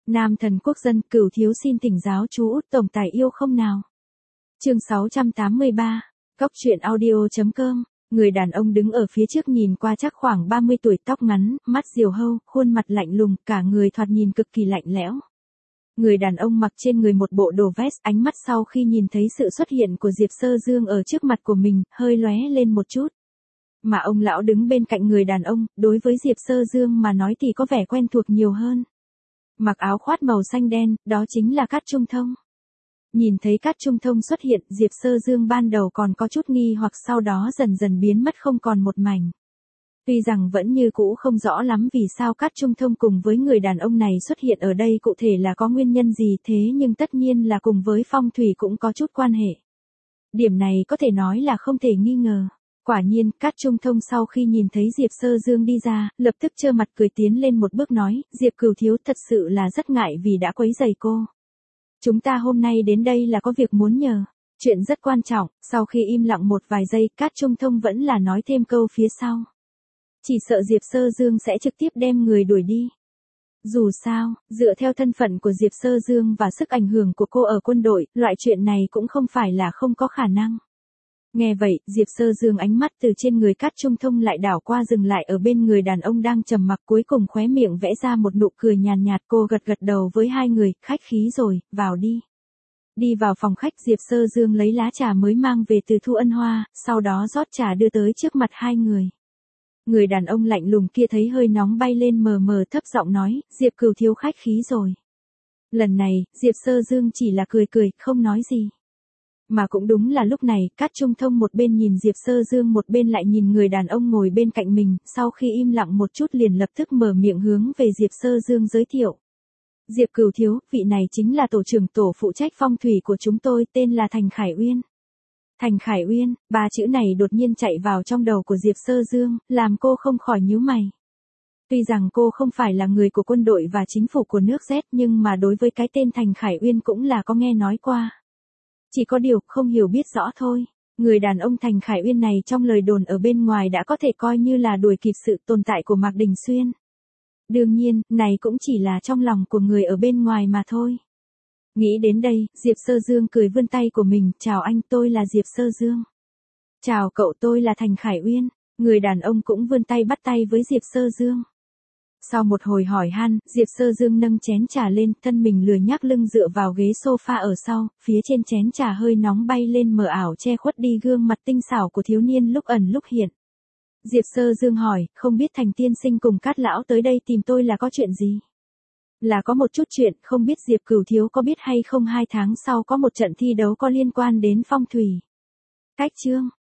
Nam thần quốc dân, Cửu thiếu xin thỉnh giáo chú Út tổng tài yêu không nào. Chương 683. Cóc truyện audio.com. Người đàn ông đứng ở phía trước nhìn qua chắc khoảng 30 tuổi, tóc ngắn, mắt diều hâu, khuôn mặt lạnh lùng, cả người thoạt nhìn cực kỳ lạnh lẽo. Người đàn ông mặc trên người một bộ đồ vest, ánh mắt sau khi nhìn thấy sự xuất hiện của Diệp Sơ Dương ở trước mặt của mình, hơi lóe lên một chút. Mà ông lão đứng bên cạnh người đàn ông, đối với Diệp Sơ Dương mà nói thì có vẻ quen thuộc nhiều hơn. Mặc áo khoác màu xanh đen, đó chính là Cát Trung Thông. Nhìn thấy Cát Trung Thông xuất hiện, Diệp Sơ Dương ban đầu còn có chút nghi hoặc sau đó dần dần biến mất không còn một mảnh. Tuy rằng vẫn như cũ không rõ lắm vì sao Cát Trung Thông cùng với người đàn ông này xuất hiện ở đây cụ thể là có nguyên nhân gì, thế nhưng tất nhiên là cùng với phong thủy cũng có chút quan hệ. Điểm này có thể nói là không thể nghi ngờ. Quả nhiên, Cát Trung Thông sau khi nhìn thấy Diệp Sơ Dương đi ra, lập tức trơ mặt cười tiến lên một bước nói, Diệp Cửu thiếu, thật sự là rất ngại vì đã quấy rầy cô. Chúng ta hôm nay đến đây là có việc muốn nhờ. Chuyện rất quan trọng. Sau khi im lặng một vài giây, Cát Trung Thông vẫn là nói thêm câu phía sau. Chỉ sợ Diệp Sơ Dương sẽ trực tiếp đem người đuổi đi. Dù sao, dựa theo thân phận của Diệp Sơ Dương và sức ảnh hưởng của cô ở quân đội, loại chuyện này cũng không phải là không có khả năng. Nghe vậy, Diệp Sơ Dương ánh mắt từ trên người Cát Trung Thông lại đảo qua dừng lại ở bên người đàn ông đang trầm mặc, cuối cùng khóe miệng vẽ ra một nụ cười nhàn nhạt, cô gật gật đầu với hai người, khách khí rồi, vào đi. Đi vào phòng khách, Diệp Sơ Dương lấy lá trà mới mang về từ Thu Ân Hoa, sau đó rót trà đưa tới trước mặt hai người. Người đàn ông lạnh lùng kia thấy hơi nóng bay lên mờ mờ thấp giọng nói, Diệp Cửu thiếu khách khí rồi. Lần này, Diệp Sơ Dương chỉ là cười cười, không nói gì. Mà cũng đúng là lúc này, Cát Trung Thông một bên nhìn Diệp Sơ Dương một bên lại nhìn người đàn ông ngồi bên cạnh mình, sau khi im lặng một chút liền lập tức mở miệng hướng về Diệp Sơ Dương giới thiệu. Diệp Cửu thiếu, vị này chính là tổ trưởng tổ phụ trách phong thủy của chúng tôi, tên là Thành Khải Uyên. Thành Khải Uyên, ba chữ này đột nhiên chạy vào trong đầu của Diệp Sơ Dương, làm cô không khỏi nhíu mày. Tuy rằng cô không phải là người của quân đội và chính phủ của nước Z nhưng mà đối với cái tên Thành Khải Uyên cũng là có nghe nói qua. Chỉ có điều không hiểu biết rõ thôi. Người đàn ông Thành Khải Uyên này trong lời đồn ở bên ngoài đã có thể coi như là đuổi kịp sự tồn tại của Mạc Đình Xuyên. Đương nhiên, này cũng chỉ là trong lòng của người ở bên ngoài mà thôi. Nghĩ đến đây, Diệp Sơ Dương cười vươn tay của mình, chào anh, tôi là Diệp Sơ Dương. Chào cậu, tôi là Thành Khải Uyên. Người đàn ông cũng vươn tay bắt tay với Diệp Sơ Dương. Sau một hồi hỏi han, Diệp Sơ Dương nâng chén trà lên, thân mình lười nhác lưng dựa vào ghế sofa ở sau, phía trên chén trà hơi nóng bay lên mờ ảo che khuất đi gương mặt tinh xảo của thiếu niên lúc ẩn lúc hiện. Diệp Sơ Dương hỏi, không biết Thành tiên sinh cùng Cát lão tới đây tìm tôi là có chuyện gì? Là có một chút chuyện, không biết Diệp Cửu thiếu có biết hay không 2 tháng sau có một trận thi đấu có liên quan đến phong thủy. Cách chương.